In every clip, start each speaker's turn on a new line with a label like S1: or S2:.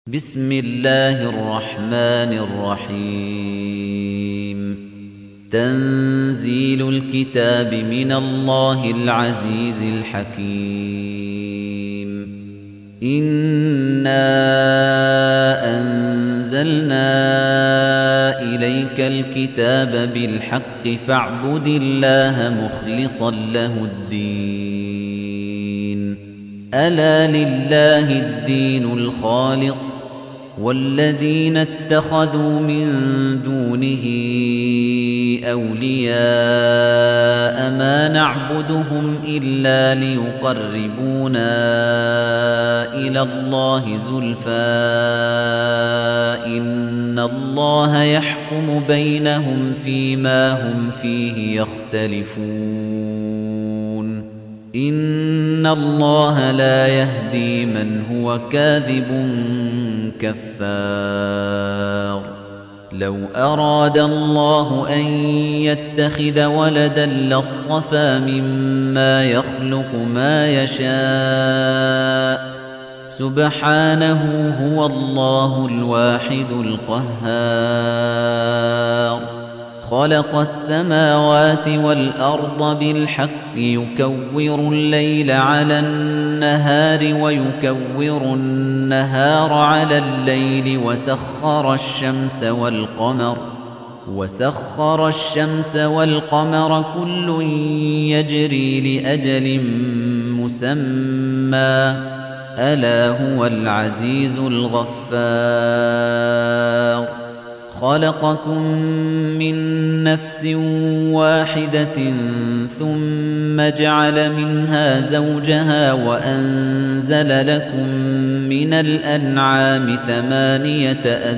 S1: بسم الله الرحمن الرحيم تنزيل الكتاب من الله العزيز الحكيم إنا أنزلنا إليك الكتاب بالحق فاعبد الله مخلصا له الدين ألا لله الدين الخالص والذين اتخذوا من دونه أولياء ما نعبدهم إلا ليقربونا إلى الله زلفى إن الله يحكم بينهم فيما هم فيه يختلفون إن الله لا يهدي من هو كاذب كفار لو أراد الله أن يتخذ ولدا لاصطفى مما يخلق ما يشاء سبحانه هو الله الواحد القهار خلق السماوات والأرض بالحق يكور الليل على النهار ويكور النهار على الليل وسخر الشمس والقمر كل يجري لأجل مسمى ألا هو العزيز الغفار خلقكم من نفس واحدة ثم جعل منها زوجها وأنزل لكم من الأنعام 8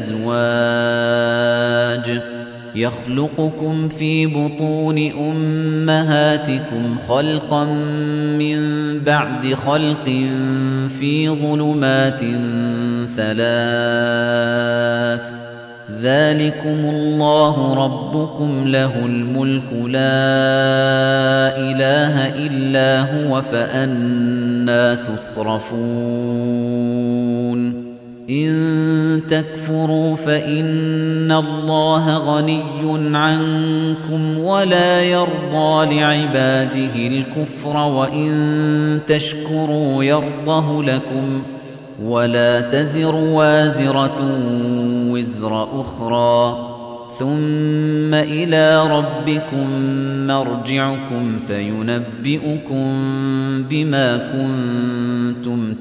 S1: أزواج يخلقكم في بطون أمهاتكم خلقا من بعد خلق في ظلمات 3 ذلكم الله ربكم له الملك لا إله إلا هو فأنى تصرفون إن تكفروا فإن الله غني عنكم ولا يرضى لعباده الكفر وإن تشكروا يرضه لكم ولا تزر وازرة وزر أخرى ثم إلى ربكم مرجعكم فينبئكم بما كنتم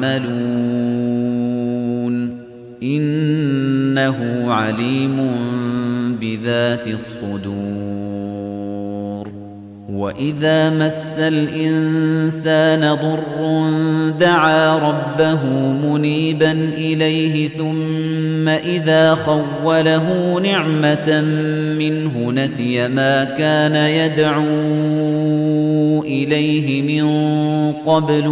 S1: تعملون إنه عليم بذات الصدور وإذا مس الإنسان ضر دعا ربه منيبا إليه ثم إذا خوله نعمة منه نسي ما كان يدعو إليه من قبل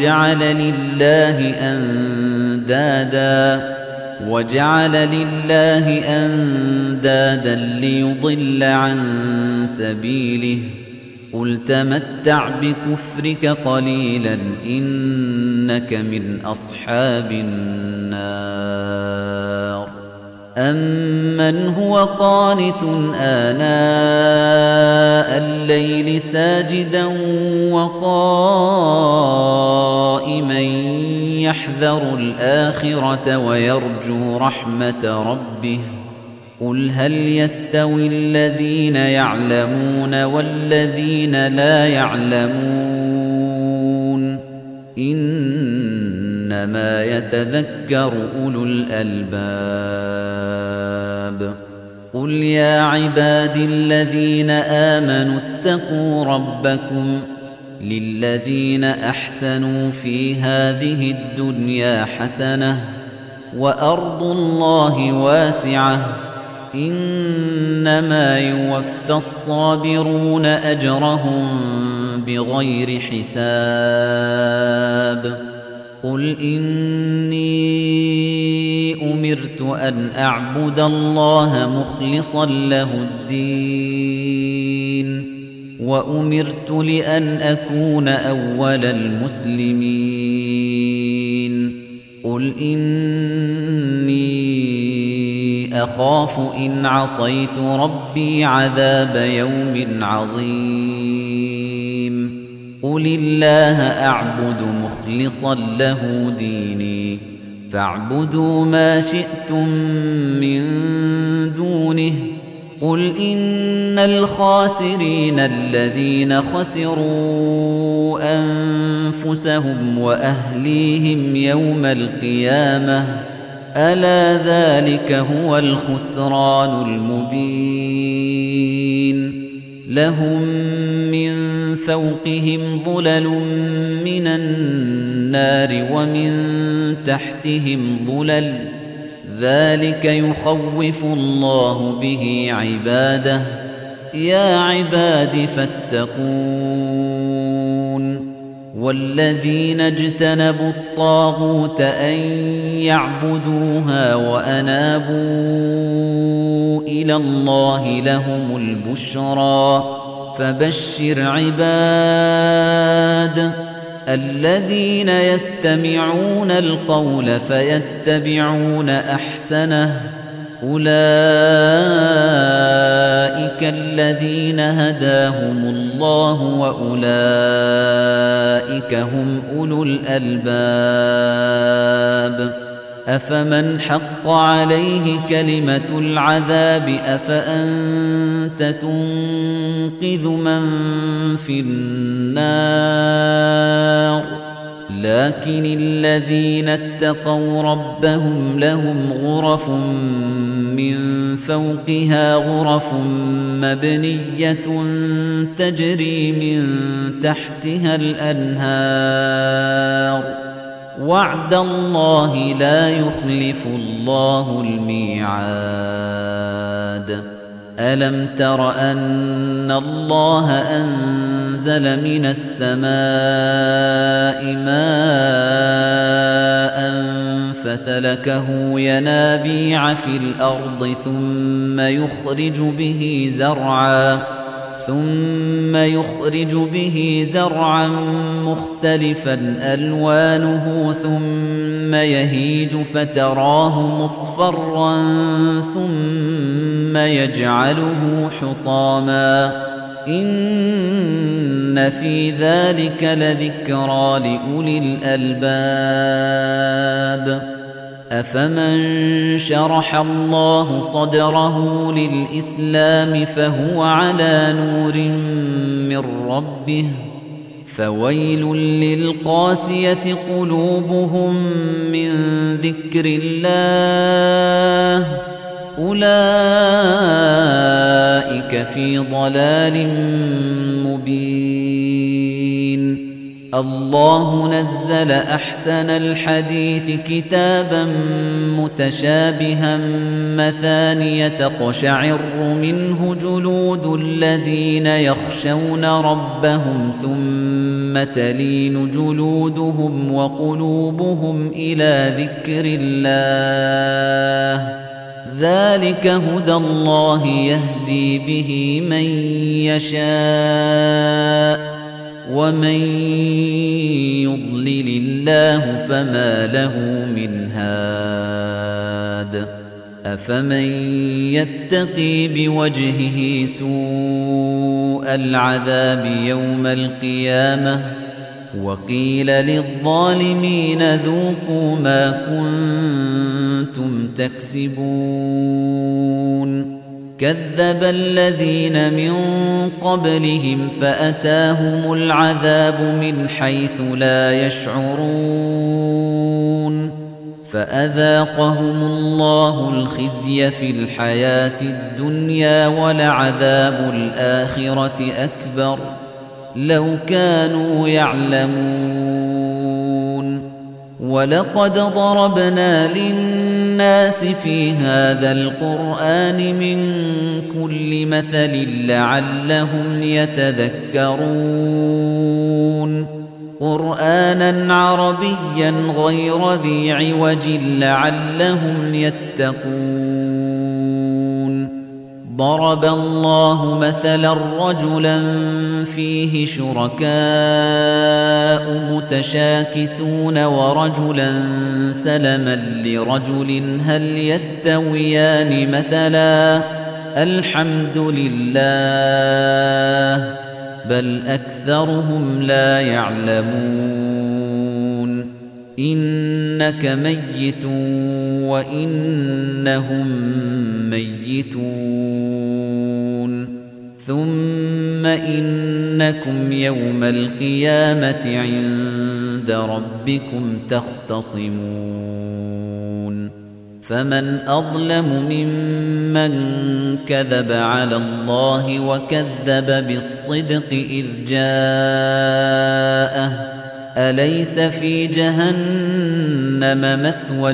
S1: وجعل لله أندادا ليضل عن سبيله قل تمتع بكفرك قليلا إنك من أصحاب النار أمن هو قانت آناء الليل ساجدا وقائما يحذر الآخرة ويرجو رحمة ربه قل هل يستوي الذين يعلمون والذين لا يعلمون إنما يتذكر أولو الألباب قل يا عبادي الذين آمنوا اتقوا ربكم للذين أحسنوا في هذه الدنيا حسنة وأرض الله واسعة إنما يوفى الصابرون أجرهم بغير حساب قل إني أمرت أن أعبد الله مخلصا له الدين وأمرت لأن أكون أول المسلمين قل قُلْ إِنِّي أَخَافُ إِنْ عَصَيْتُ رَبِّي عَذَابَ يَوْمٍ عَظِيمٍ قُلِ اللَّهَ أَعْبُدُ مُخْلِصًا لَّهُ دِينِي فَاعْبُدُوا مَا شِئْتُم مِّن دُونِهِ قُلْ إِنَّ الْخَاسِرِينَ الَّذِينَ خَسِرُوا أَنفُسَهُمْ وَأَهْلِيهِمْ يَوْمَ الْقِيَامَةِ أَلَا ذَلِكَ هُوَ الْخُسْرَانُ الْمُبِينُ لَهُم مِّن فَوْقِهِمْ ظُلَلٌ مِّنَ النَّارِ وَمِن تَحْتِهِمْ ظُلَلٌ ذَلِكَ يُخَوِّفُ اللَّهُ بِهِ عِبَادَهُ يَا عِبَادِ فَاتَّقُونِ وَالَّذِينَ اجْتَنَبُوا الطَّاغُوتَ أَن يَعْبُدُوهَا وَأَنَابُوا إِلَى اللَّهِ لَهُمُ الْبُشْرَى فَبَشِّرْ عِبَادِ الَّذِينَ يَسْتَمِعُونَ الْقَوْلَ فَيَتَّبِعُونَ أَحْسَنَهُ أُولَئِكَ الَّذِينَ هَدَاهُمُ اللَّهُ وَأُولَئِكَ هُمْ أُولُو الْأَلْبَابِ أَفَمَنْ حَقَّ عَلَيْهِ كَلِمَةُ الْعَذَابِ أَفَأَنتَ تُنقِذُ مَن فِي النَّارِ لَكِنِ الَّذِينَ اتَّقَوْا رَبَّهُمْ لَهُمْ غُرَفٌ مِّن فَوْقِهَا غُرَفٌ مَّبْنِيَّةٌ تَجْرِي مِن تَحْتِهَا الْأَنْهَارُ وَعْدَ اللَّهِ لَا يُخْلِفُ اللَّهُ الْمِيعَادَ أَلَمْ تَرَ أَنَّ اللَّهَ أَنزَلَ مِنَ السَّمَاءِ مَاءً فَسَلَكَهُ يَنَابِيعَ فِي الْأَرْضِ ثُمَّ يُخْرِجُ بِهِ زَرْعًا مُخْتَلِفًا أَلْوَانُهُ ثُمَّ يَهِيجُ فَتَرَاهُ مُصْفَرًّا ثُمَّ يَجْعَلُهُ حُطَامًا إِنَّ في ذَلِكَ لَذِكْرَى لِأُولِي الْأَلْبَابِ أَفَمَن شَرَحَ اللَّهُ صَدْرَهُ لِلْإِسْلَامِ فَهُوَ عَلَى نُورٍ مِّن رَّبِّهِ فَوَيْلٌ لِّلْقَاسِيَةِ قُلُوبُهُم مِّن ذِكْرِ اللَّهِ أُولَئِكَ فِي ضَلَالٍ مُّبِينٍ الله نزل أحسن الحديث كتابا متشابها مثانية تقشعر منه جلود الذين يخشون ربهم ثم تلين جلودهم وقلوبهم إلى ذكر الله ذلك هدى الله يهدي به من يشاء ومن يضلل الله فما له من هاد أفمن يتقي بوجهه سوء العذاب يوم القيامة وقيل للظالمين ذوقوا ما كنتم تكسبون كذب الذين من قبلهم فأتاهم العذاب من حيث لا يشعرون فأذاقهم الله الخزي في الحياة الدنيا ولعذاب الآخرة أكبر لو كانوا يعلمون ولقد ضربنا للناس في هذا القرآن من كل مثل لعلهم يتذكرون قرآنا عربيا غير ذي عوج لعلهم يتقون ضرب الله مثلا رجلا فيه شركاء متشاكسون ورجلا سلما لرجل هل يستويان مثلا الحمد لله بل أكثرهم لا يعلمون إنك ميت وإنهم ميتون ثم إنكم يوم القيامة عند ربكم تختصمون فمن أظلم ممن كذب على الله وكذب بالصدق إذ جاءه أليس في جهنم مثوى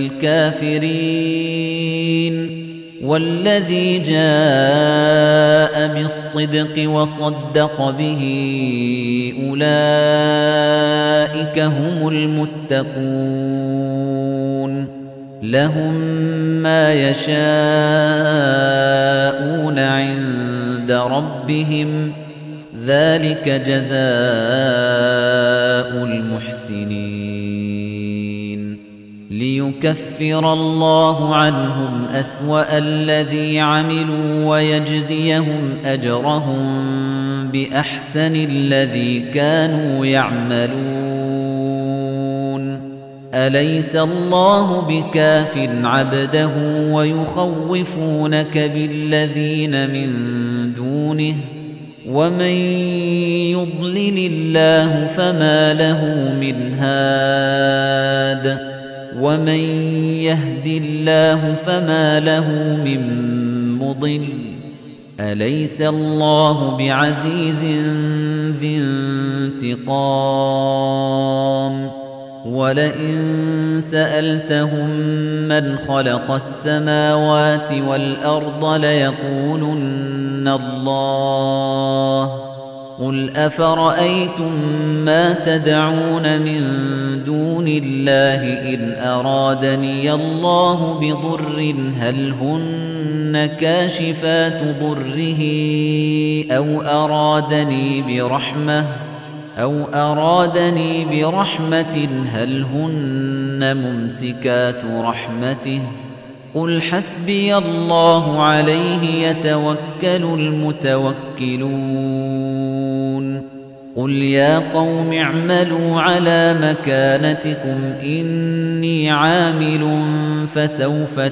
S1: للكافرين والذي جاء بالصدق وصدق به أولئك هم المتقون لهم ما يشاءون عند ربهم ذلك جزاء المحسنين ليكفر الله عنهم أسوأ الذي عملوا ويجزيهم أجرهم بأحسن الذي كانوا يعملون أليس الله بكاف عبده ويخوفونك بالذين من دونه ومن يضلل الله فما له من هاد ومن يهد الله فما له من مضل أليس الله بعزيز ذي انتقام ولئن سألتهم من خلق السماوات والأرض ليقولن الله قل أفرأيتم ما تدعون من دون الله إن أرادني الله بضر هل هن كاشفات ضره أو أرادني برحمة هل هن ممسكات رحمته قل حسبي الله عليه يتوكل المتوكلون قل يا قوم اعملوا على مكانتكم إني عامل فسوف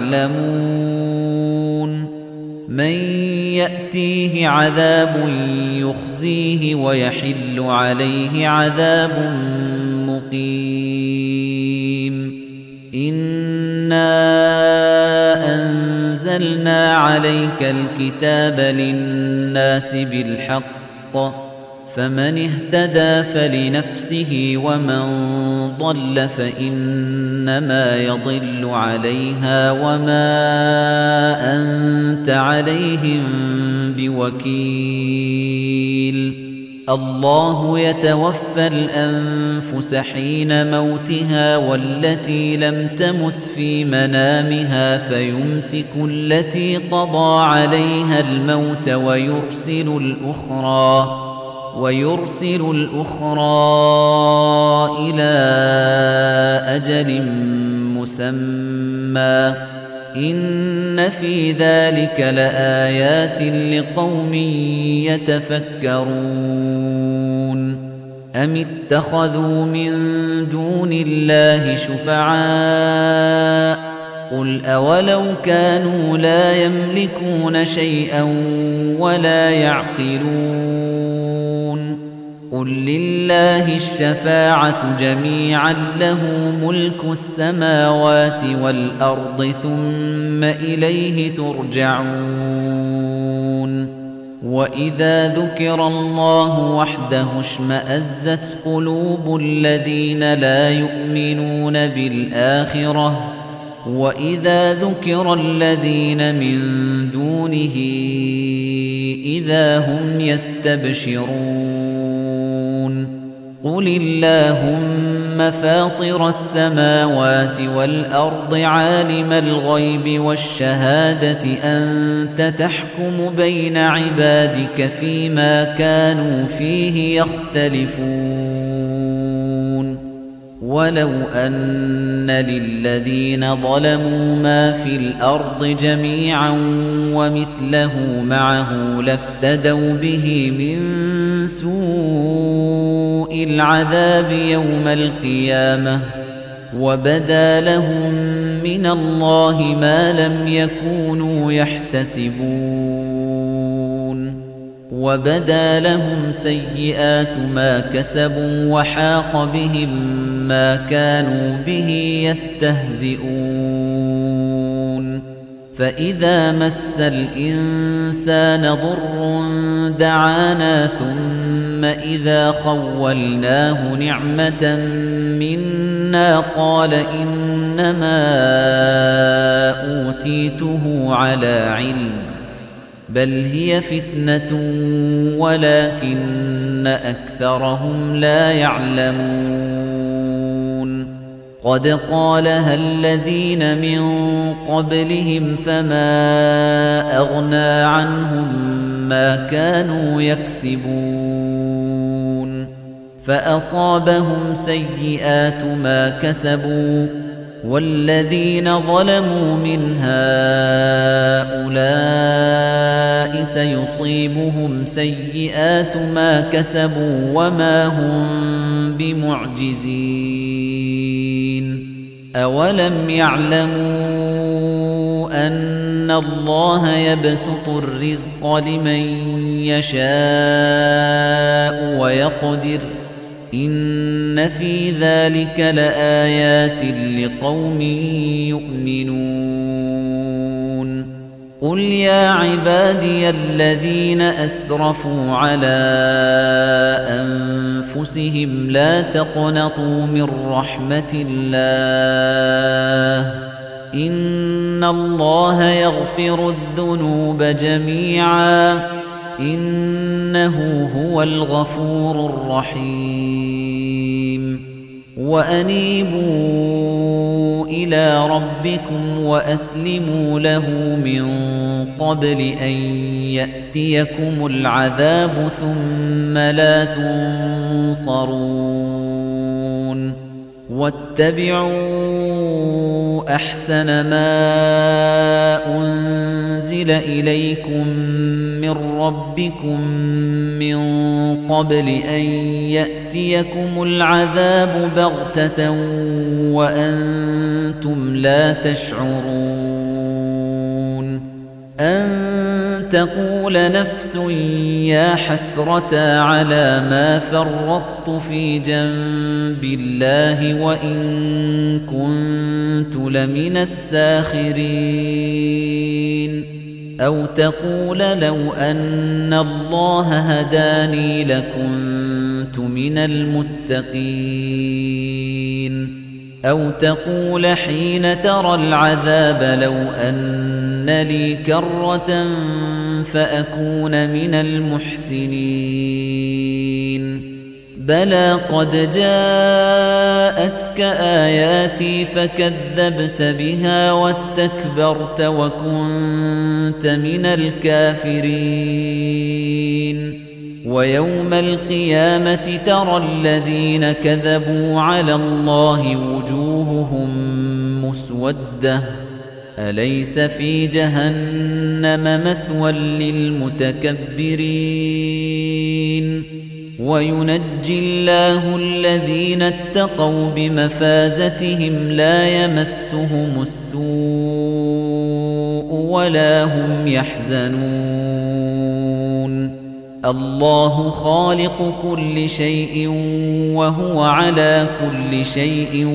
S1: تعلمون من يأتيه عذاب يخزيه ويحل عليه عذاب مقيم إنا أنزلنا عليك الكتاب للناس بالحق فمن اهتدى فلنفسه ومن ضل فإنما يضل عليها وما أنت عليهم بوكيل الله يتوفى الأنفس حين موتها والتي لم تمت في منامها فيمسك التي قضى عليها الموت ويرسل الأخرى إلى أجل مسمى إن في ذلك لآيات لقوم يتفكرون أم اتخذوا من دون الله شفعاء قل أولو كانوا لا يملكون شيئا ولا يعقلون قل لله الشفاعة جميعا له ملك السماوات والأرض ثم إليه ترجعون وإذا ذكر الله وحده اشمأزت قلوب الذين لا يؤمنون بالآخرة وإذا ذكر الذين من دونه إذا هم يستبشرون قُلِ اللَّهُمَّ فَاطِرَ السَّمَاوَاتِ وَالْأَرْضِ عَالِمَ الْغَيْبِ وَالشَّهَادَةِ أَنتَ تَحْكُمُ بَيْنَ عِبَادِكَ فِيمَا كَانُوا فِيهِ يَخْتَلِفُونَ وَلَوْ أَنَّ لِلَّذِينَ ظَلَمُوا مَا فِي الْأَرْضِ جَمِيعًا وَمِثْلَهُ مَعَهُ لَافْتَدَوْا بِهِ مِن سُوءِ الْعَذَابِ يَوْمَ الْقِيَامَةِ وَبَدَا لَهُم مِّنَ اللَّهِ مَا لَمْ يَكُونُوا يَحْتَسِبُونَ وَبَدَا لَهُمْ سَيِّئَاتُ مَا كَسَبُوا وَحَاقَ بِهِم مَّا كَانُوا بِهِ يَسْتَهْزِئُونَ فَإِذَا مَسَّ الْإِنسَانَ ضُرٌّ دَعَانَا ثُمَّ إِذَا خَوَّلْنَاهُ نِعْمَةً مِنَّا قَالَ إِنَّمَا أُوتِيتُهُ عَلَى عِلْمٍ بَلْ هِيَ فِتْنَةٌ وَلَكِنَّ أَكْثَرَهُمْ لَا يَعْلَمُونَ قَدْ قَالَهَا الَّذِينَ مِن قَبْلِهِمْ فَمَا أَغْنَىٰ عَنْهُم مَّا كَانُوا يَكْسِبُونَ فَأَصَابَهُمْ سَيِّئَاتُ مَا كَسَبُوا وَالَّذِينَ ظَلَمُوا مِنْ هَٰؤُلَاءِ سَيُصِيبُهُمْ سَيِّئَاتُ مَا كَسَبُوا وَمَا هُم بِمُعْجِزِينَ أَوَلَمْ يَعْلَمُوا أَنَّ اللَّهَ يَبْسُطُ الرِّزْقَ لِمَن يَشَاءُ وَيَقْدِرُ إِنَّ فِي ذَلِكَ لَآيَاتٍ لِقَوْمٍ يُؤْمِنُونَ قُلْ يَا عِبَادِيَ الَّذِينَ أَسْرَفُوا عَلَىٰ أَنفُسِهِمْ لَا تَقْنَطُوا مِن رَّحْمَةِ اللَّهِ إِنَّ اللَّهَ يَغْفِرُ الذُّنُوبَ جَمِيعًا إِنَّهُ هُوَ الْغَفُورُ الرَّحِيمُ وَأَنِيبُوا إِلَىٰ رَبِّكُمْ وَأَسْلِمُوا لَهُ مِن قَبْلِ أَن يَأْتِيَكُمُ الْعَذَابُ ثُمَّ لَا تُنصَرُونَ وَاتَّبِعُوا أَحْسَنَ مَا أُنزِلَ إِلَيْكُم مِّن رَّبِّكُم مِّن قَبْلِ أَن يَأْتِيَكُمُ الْعَذَابُ بَغْتَةً وَأَنتُمْ لَا تَشْعُرُونَ أَن تَقُولَ نَفْسٌ يَا حَسْرَتَا عَلَىٰ مَا فَرَّطتُ فِي جَنبِ اللَّهِ وَإِن كُنتُ لَمِنَ السَّاخِرِينَ أَوْ تَقُولَ لَوْ أَنَّ اللَّهَ هَدَانِي لَكُنتُ مِنَ الْمُتَّقِينَ أَوْ تَقُولَ حِينَ تَرَى الْعَذَابَ لَوْ أَنَّ لِي كَرَّةً فَأَكُونَ مِنَ الْمُحْسِنِينَ بَلَىٰ قَدْ جَاءَتْكَ آيَاتِي فَكَذَّبْتَ بِهَا وَاسْتَكْبَرْتَ وَكُنتَ مِنَ الْكَافِرِينَ وَيَوْمَ الْقِيَامَةِ تَرَى الَّذِينَ كَذَبُوا عَلَى اللَّهِ وُجُوهُهُم مُّسْوَدَّةٌ أَلَيْسَ فِي جَهَنَّمَ مَثْوًى لِّلْمُتَكَبِّرِينَ وَيُنَجِّي اللَّهُ الَّذِينَ اتَّقَوْا بِمَفَازَتِهِمْ لَا يَمَسُّهُمُ السُّوءُ وَلَا هُمْ يَحْزَنُونَ اللَّهُ خَالِقُ كُلِّ شَيْءٍ وَهُوَ عَلَى كُلِّ شَيْءٍ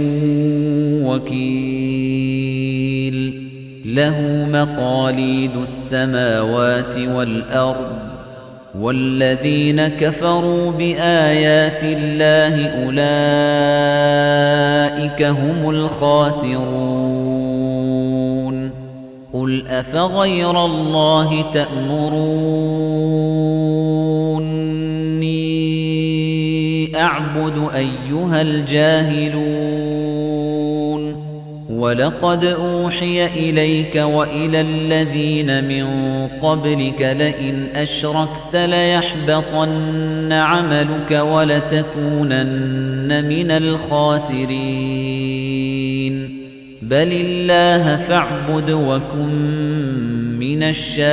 S1: وَكِيلٌ لَهُ مَقَالِيدُ السَّمَاوَاتِ وَالْأَرْضِ وَالَّذِينَ كَفَرُوا بِآيَاتِ اللَّهِ أُولَئِكَ هُمُ الْخَاسِرُونَ قُلْ أَفَغَيْرَ اللَّهِ تَأْمُرُونِّي أَعْبُدُ نعبد أيها الجاهلون ولقد أوحي إليك وإلى الذين من قبلك لئن أشركت ليحبطن عملك ولتكونن من الخاسرين بل الله فاعبد وكن من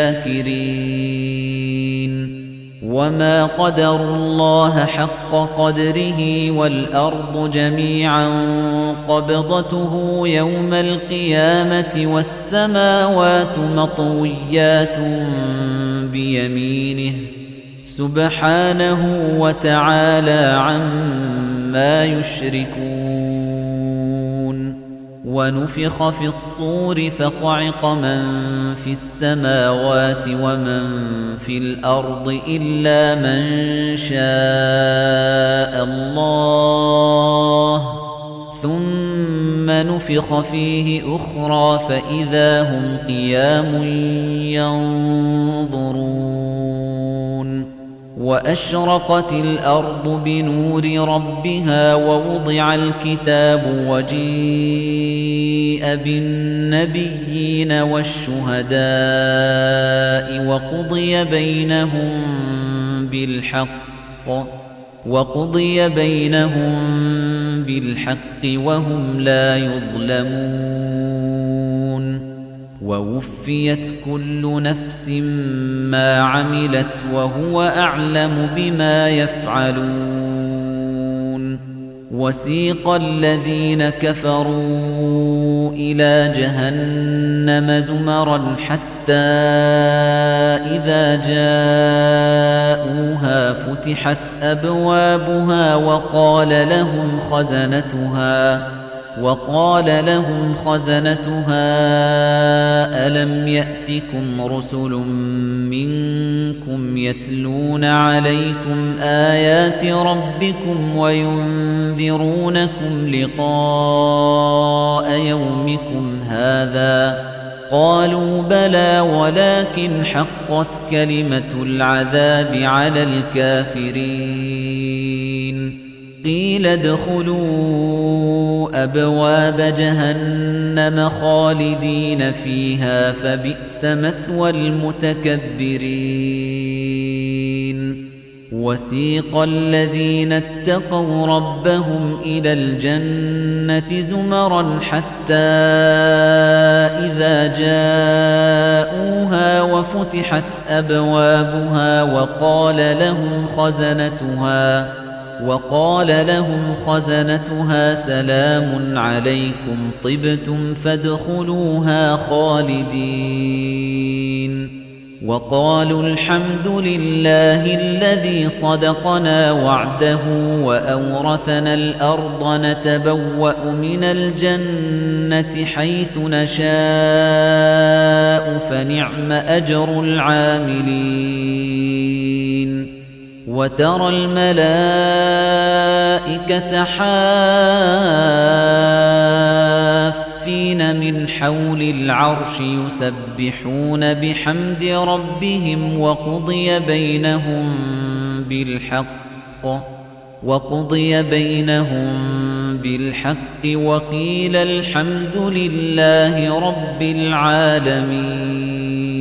S1: الشاكرين وما قدروا الله حق قدره والأرض جميعا قبضته يوم القيامة والسماوات مطويات بيمينه سبحانه وتعالى عما يشركون ونفخ في الصور فصعق من في السماوات ومن في الأرض إلا من شاء الله ثم نفخ فيه أخرى فإذا هم قيام ينظرون وأشرقت الأرض بنور ربها ووضع الكتاب وجيء بالنبيين والشهداء وقضي بينهم بالحق وهم لا يظلمون ووفيت كل نفس ما عملت وهو أعلم بما يفعلون وسيق الذين كفروا إلى جهنم زمرا حتى إذا جاءوها فتحت أبوابها وقال لهم خزنتها ألم يأتكم رسل منكم يتلون عليكم آيات ربكم وينذرونكم لقاء يومكم هذا قالوا بلى ولكن حقت كلمة العذاب على الكافرين قيل ادخلوا أبواب جهنم خالدين فيها فبئس مثوى المتكبرين وسيق الذين اتقوا ربهم إلى الجنة زمرا حتى إذا جاءوها وفتحت أبوابها وقال لهم خزنتها سلام عليكم طبتم فادخلوها خالدين وقالوا الحمد لله الذي صدقنا وعده وأورثنا الأرض نتبوأ من الجنة حيث نشاء فنعم أجر العاملين وترى الملائكة حافين من حول العرش يسبحون بحمد ربهم وقضي بينهم بالحق وقيل الحمد لله رب العالمين